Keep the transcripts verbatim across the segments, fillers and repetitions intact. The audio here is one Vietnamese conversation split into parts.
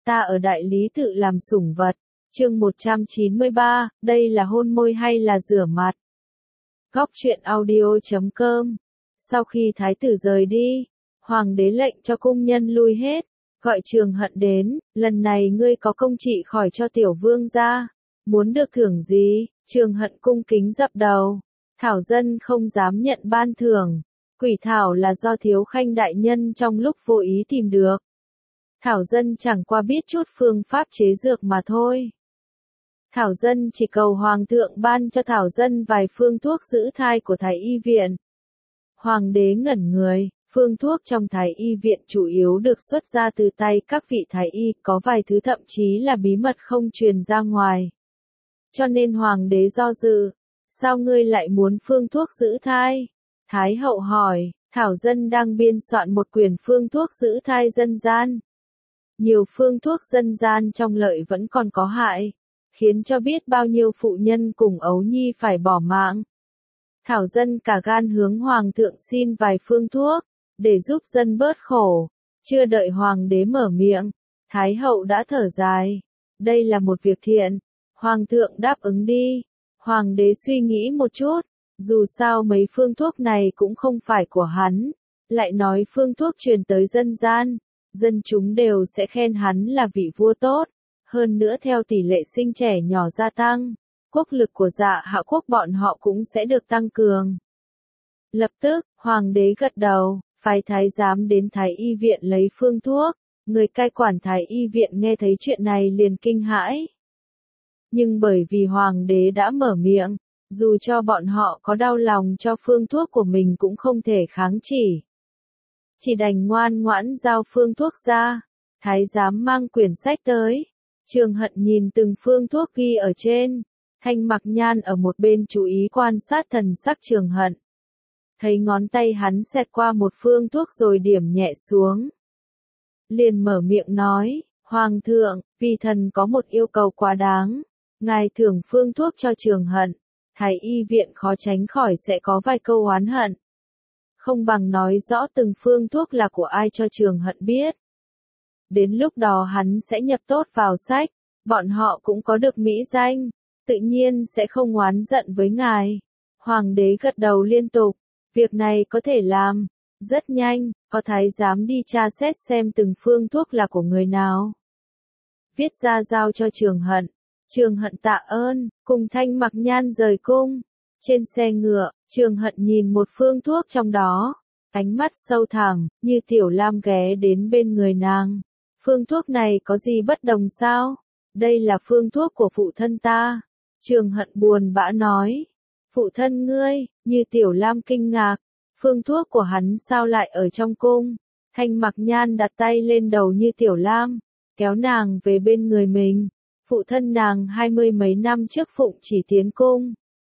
ta ở đại lý tự làm sủng vật. Chương một trăm chín mươi ba, đây là hôn môi hay là rửa mặt? Góc truyện audio chấm com. Sau khi thái tử rời đi, hoàng đế lệnh cho cung nhân lui hết, gọi Trường Hận đến, lần này ngươi có công trị khỏi cho tiểu vương gia, muốn được thưởng gì? Trường Hận cung kính dập đầu, thảo dân không dám nhận ban thưởng, quỷ thảo là do Thiếu Khanh đại nhân trong lúc vô ý tìm được. Thảo dân chẳng qua biết chút phương pháp chế dược mà thôi. Thảo dân chỉ cầu hoàng thượng ban cho thảo dân vài phương thuốc giữ thai của thái y viện. Hoàng đế ngẩn người, phương thuốc trong thái y viện chủ yếu được xuất ra từ tay các vị thái y, có vài thứ thậm chí là bí mật không truyền ra ngoài. Cho nên hoàng đế do dự, sao ngươi lại muốn phương thuốc giữ thai? Thái hậu hỏi, thảo dân đang biên soạn một quyển phương thuốc giữ thai dân gian. Nhiều phương thuốc dân gian trong lợi vẫn còn có hại, khiến cho biết bao nhiêu phụ nhân cùng ấu nhi phải bỏ mạng. Thảo dân cả gan hướng hoàng thượng xin vài phương thuốc, để giúp dân bớt khổ. Chưa đợi hoàng đế mở miệng, thái hậu đã thở dài. Đây là một việc thiện, hoàng thượng đáp ứng đi. Hoàng đế suy nghĩ một chút, dù sao mấy phương thuốc này cũng không phải của hắn, lại nói phương thuốc truyền tới dân gian, dân chúng đều sẽ khen hắn là vị vua tốt. Hơn nữa theo tỷ lệ sinh trẻ nhỏ gia tăng, quốc lực của Dạ Hạ quốc bọn họ cũng sẽ được tăng cường. Lập tức, hoàng đế gật đầu, phái thái giám đến thái y viện lấy phương thuốc. Người cai quản thái y viện nghe thấy chuyện này liền kinh hãi. Nhưng bởi vì hoàng đế đã mở miệng, dù cho bọn họ có đau lòng cho phương thuốc của mình cũng không thể kháng chỉ. Chỉ đành ngoan ngoãn giao phương thuốc ra. Thái giám mang quyển sách tới. Trường Hận nhìn từng phương thuốc ghi ở trên. Thanh Mặc Nhan ở một bên chú ý quan sát thần sắc Trường Hận. Thấy ngón tay hắn xẹt qua một phương thuốc rồi điểm nhẹ xuống. Liền mở miệng nói, Hoàng thượng, vì thần có một yêu cầu quá đáng. Ngài thưởng phương thuốc cho Trường Hận. Thái y viện khó tránh khỏi sẽ có vài câu oán hận. Không bằng nói rõ từng phương thuốc là của ai cho Trường Hận biết. Đến lúc đó hắn sẽ nhập tốt vào sách, bọn họ cũng có được mỹ danh, tự nhiên sẽ không oán giận với ngài. Hoàng đế gật đầu liên tục, việc này có thể làm. Rất nhanh, có thái giám đi tra xét xem từng phương thuốc là của người nào. Viết ra giao cho Trường Hận. Trường Hận tạ ơn, cùng Thanh Mặc Nhan rời cung. Trên xe ngựa, Trường Hận nhìn một phương thuốc trong đó, ánh mắt sâu thẳm, như Tiểu Lam ghé đến bên người nàng. Phương thuốc này có gì bất đồng sao? Đây là phương thuốc của phụ thân ta. Trường Hận buồn bã nói. Phụ thân ngươi, như Tiểu Lam kinh ngạc. Phương thuốc của hắn sao lại ở trong cung? Thanh Mặc Nhan đặt tay lên đầu như Tiểu Lam, kéo nàng về bên người mình. Phụ thân nàng hai mươi mấy năm trước phụng chỉ tiến cung.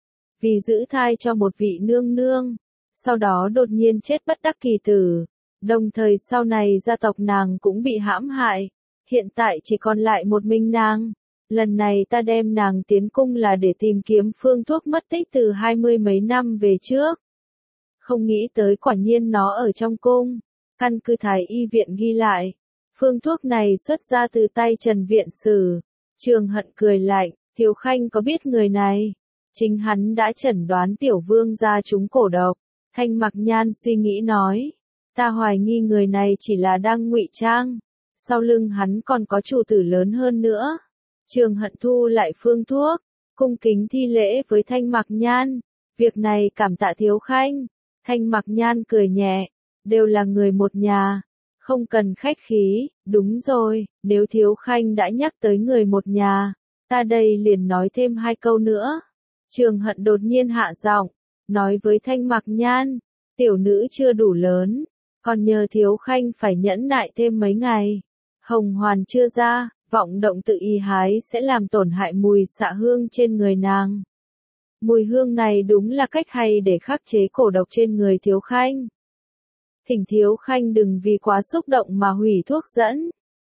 Vì giữ thai cho một vị nương nương. Sau đó đột nhiên chết bất đắc kỳ tử. Đồng thời sau này gia tộc nàng cũng bị hãm hại. Hiện tại chỉ còn lại một mình nàng. Lần này ta đem nàng tiến cung là để tìm kiếm phương thuốc mất tích từ hai mươi mấy năm về trước. Không nghĩ tới quả nhiên nó ở trong cung. Căn cứ thái y viện ghi lại. Phương thuốc này xuất ra từ tay Trần Viện Sử. Trường Hận cười lạnh, Thiếu Khanh có biết người này? Chính hắn đã chẩn đoán tiểu vương gia trúng cổ độc. Thanh Mặc Nhan suy nghĩ nói. Ta hoài nghi người này chỉ là đang ngụy trang. Sau lưng hắn còn có chủ tử lớn hơn nữa. Trường Hận thu lại phương thuốc, cung kính thi lễ với Thanh Mặc Nhan. Việc này cảm tạ Thiếu Khanh. Thanh Mặc Nhan cười nhẹ, đều là người một nhà. Không cần khách khí, đúng rồi, nếu Thiếu Khanh đã nhắc tới người một nhà, ta đây liền nói thêm hai câu nữa. Trường Hận đột nhiên hạ giọng, nói với Thanh Mặc Nhan, tiểu nữ chưa đủ lớn, còn nhờ Thiếu Khanh phải nhẫn nại thêm mấy ngày. Hồng hoàn chưa ra, vọng động tự y hái sẽ làm tổn hại mùi xạ hương trên người nàng. Mùi hương này đúng là cách hay để khắc chế cổ độc trên người Thiếu Khanh. Thỉnh Thiếu Khanh đừng vì quá xúc động mà hủy thuốc dẫn.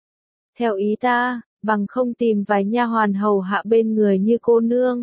Theo ý ta, bằng không tìm vài nha hoàn hầu hạ bên người như cô nương.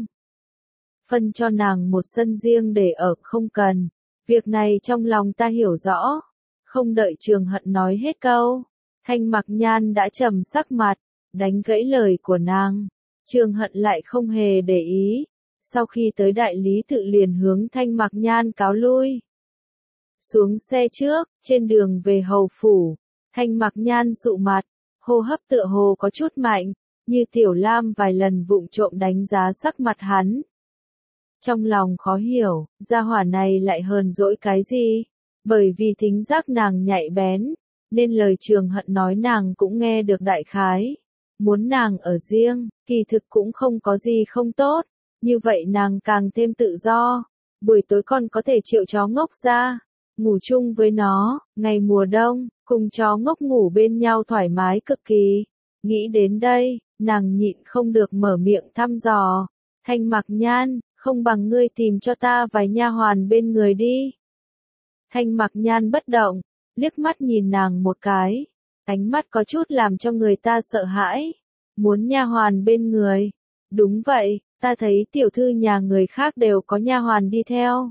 Phân cho nàng một sân riêng để ở, không cần. Việc này trong lòng ta hiểu rõ. Không đợi Trường Hận nói hết câu. Thanh Mặc Nhan đã trầm sắc mặt, đánh gãy lời của nàng. Trương Hận lại không hề để ý. Sau khi tới đại lý tự liền hướng Thanh Mặc Nhan cáo lui. Xuống xe trước, trên đường về hầu phủ, Thanh Mặc Nhan dụ mặt, hô hấp tựa hồ có chút mạnh, như Tiểu Lam vài lần vụng trộm đánh giá sắc mặt hắn. Trong lòng khó hiểu, gia hỏa này lại hờn dỗi cái gì? Bởi vì thính giác nàng nhạy bén, nên lời Trường Hận nói nàng cũng nghe được đại khái. Muốn nàng ở riêng, kỳ thực cũng không có gì không tốt, như vậy nàng càng thêm tự do. Buổi tối còn có thể triệu chó ngốc ra, ngủ chung với nó, ngày mùa đông, cùng chó ngốc ngủ bên nhau thoải mái cực kỳ. Nghĩ đến đây, nàng nhịn không được mở miệng thăm dò. Thanh Mặc Nhan, không bằng ngươi tìm cho ta vài nha hoàn bên người đi. Thanh Mặc Nhan bất động, liếc mắt nhìn nàng một cái, ánh mắt có chút làm cho người ta sợ hãi. Muốn nha hoàn bên người? Đúng vậy, ta thấy tiểu thư nhà người khác đều có nha hoàn đi theo.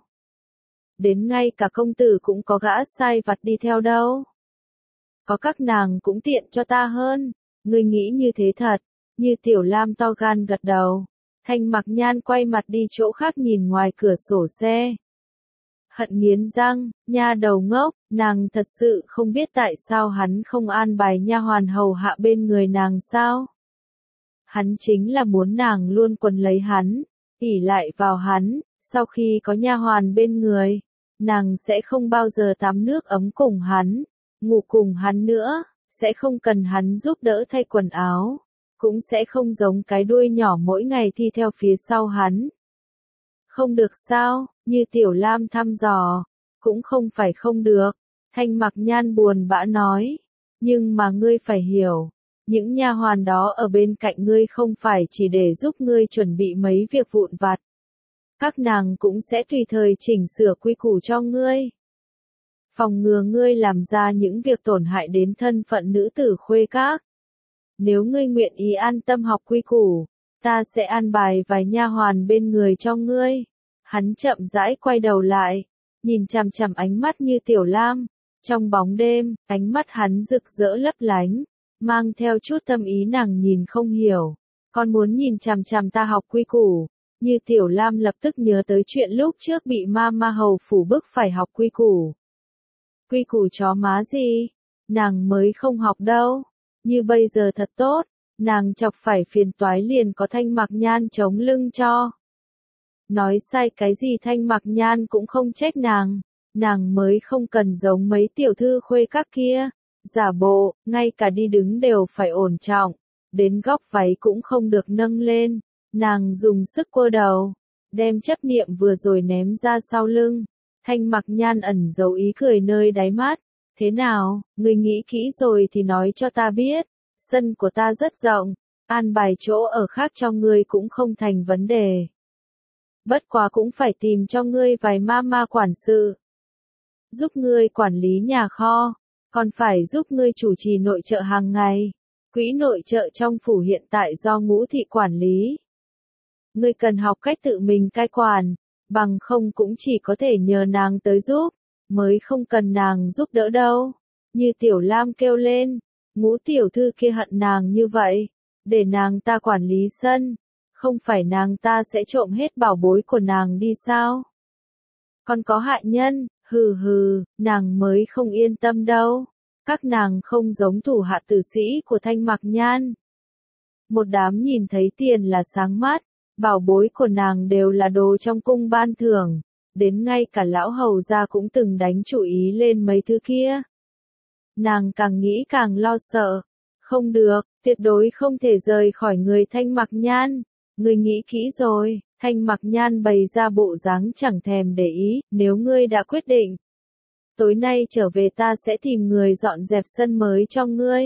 Đến ngay cả công tử cũng có gã sai vặt đi theo đâu. Có các nàng cũng tiện cho ta hơn. Ngươi nghĩ như thế thật? Như Tiểu Lam to gan gật đầu. Thanh Mặc Nhan quay mặt đi chỗ khác nhìn ngoài cửa sổ xe. Hận nghiến răng, nha đầu ngốc, nàng thật sự không biết tại sao hắn không an bài nha hoàn hầu hạ bên người nàng sao? Hắn chính là muốn nàng luôn quấn lấy hắn, ỷ lại vào hắn, sau khi có nha hoàn bên người, nàng sẽ không bao giờ tắm nước ấm cùng hắn, ngủ cùng hắn nữa, sẽ không cần hắn giúp đỡ thay quần áo, cũng sẽ không giống cái đuôi nhỏ mỗi ngày thi theo phía sau hắn. Không được sao, như Tiểu Lam thăm dò, cũng không phải không được, Thanh Mặc Nhan buồn bã nói, nhưng mà ngươi phải hiểu, những nha hoàn đó ở bên cạnh ngươi không phải chỉ để giúp ngươi chuẩn bị mấy việc vụn vặt. Các nàng cũng sẽ tùy thời chỉnh sửa quy củ cho ngươi. Phòng ngừa ngươi làm ra những việc tổn hại đến thân phận nữ tử khuê các. Nếu ngươi nguyện ý an tâm học quy củ, ta sẽ an bài vài nha hoàn bên người cho ngươi. Hắn chậm rãi quay đầu lại, nhìn chằm chằm ánh mắt như Tiểu Lam. Trong bóng đêm, ánh mắt hắn rực rỡ lấp lánh, mang theo chút tâm ý nàng nhìn không hiểu. Con muốn nhìn chằm chằm ta học quy củ. Như Tiểu Lam lập tức nhớ tới chuyện lúc trước bị ma ma hầu phủ bức phải học quy củ. Quy củ chó má gì? Nàng mới không học đâu. Như bây giờ thật tốt, nàng chọc phải phiền toái liền có Thanh Mặc Nhan chống lưng cho. Nói sai cái gì Thanh Mặc Nhan cũng không trách nàng, nàng mới không cần giống mấy tiểu thư khuê các kia, giả bộ, ngay cả đi đứng đều phải ổn trọng, đến góc váy cũng không được nâng lên, nàng dùng sức quơ đầu, đem chấp niệm vừa rồi ném ra sau lưng. Thanh Mặc Nhan ẩn giấu ý cười nơi đáy mắt. Thế nào, ngươi nghĩ kỹ rồi thì nói cho ta biết, sân của ta rất rộng, an bài chỗ ở khác cho ngươi cũng không thành vấn đề. Bất quá cũng phải tìm cho ngươi vài ma ma quản sự. Giúp ngươi quản lý nhà kho, còn phải giúp ngươi chủ trì nội trợ hàng ngày. Quỹ nội trợ trong phủ hiện tại do Ngũ thị quản lý. Ngươi cần học cách tự mình cai quản, bằng không cũng chỉ có thể nhờ nàng tới giúp. Mới không cần nàng giúp đỡ đâu. Như Tiểu Lam kêu lên, Ngũ tiểu thư kia hận nàng như vậy, để nàng ta quản lý sân, không phải nàng ta sẽ trộm hết bảo bối của nàng đi sao? Còn có hại nhân, hừ hừ, nàng mới không yên tâm đâu. Các nàng không giống thủ hạ tử sĩ của Thanh Mặc Nhan. Một đám nhìn thấy tiền là sáng mắt, bảo bối của nàng đều là đồ trong cung ban thưởng. Đến ngay cả lão hầu gia cũng từng đánh chủ ý lên mấy thứ kia. Nàng càng nghĩ càng lo sợ. Không được, tuyệt đối không thể rời khỏi người Thanh Mặc Nhan. Ngươi nghĩ kỹ rồi, Thanh Mặc Nhan bày ra bộ dáng chẳng thèm để ý, nếu ngươi đã quyết định. Tối nay trở về ta sẽ tìm người dọn dẹp sân mới cho ngươi.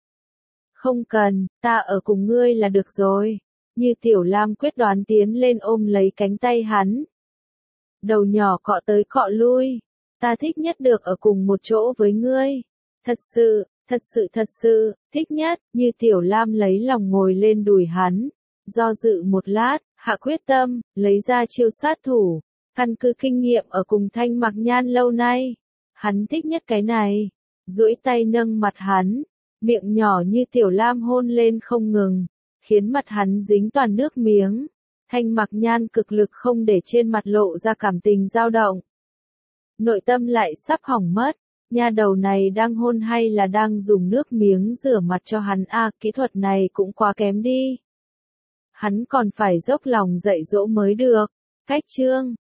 Không cần, ta ở cùng ngươi là được rồi. Như Tiểu Lam quyết đoán tiến lên ôm lấy cánh tay hắn. Đầu nhỏ cọ tới cọ lui, ta thích nhất được ở cùng một chỗ với ngươi. Thật sự, thật sự thật sự, thích nhất, như Tiểu Lam lấy lòng ngồi lên đùi hắn. Do dự một lát, hạ quyết tâm, lấy ra chiêu sát thủ. Căn cứ kinh nghiệm ở cùng Thanh Mặc Nhan lâu nay. Hắn thích nhất cái này. Duỗi tay nâng mặt hắn. Miệng nhỏ như tiểu lam hôn lên không ngừng, khiến mặt hắn dính toàn nước miếng. Thanh Mặc Nhan cực lực không để trên mặt lộ ra cảm tình dao động. Nội tâm lại sắp hỏng mất, nha đầu này đang hôn hay là đang dùng nước miếng rửa mặt cho hắn à, kỹ thuật này cũng quá kém đi. Hắn còn phải dốc lòng dạy dỗ mới được. Cách chương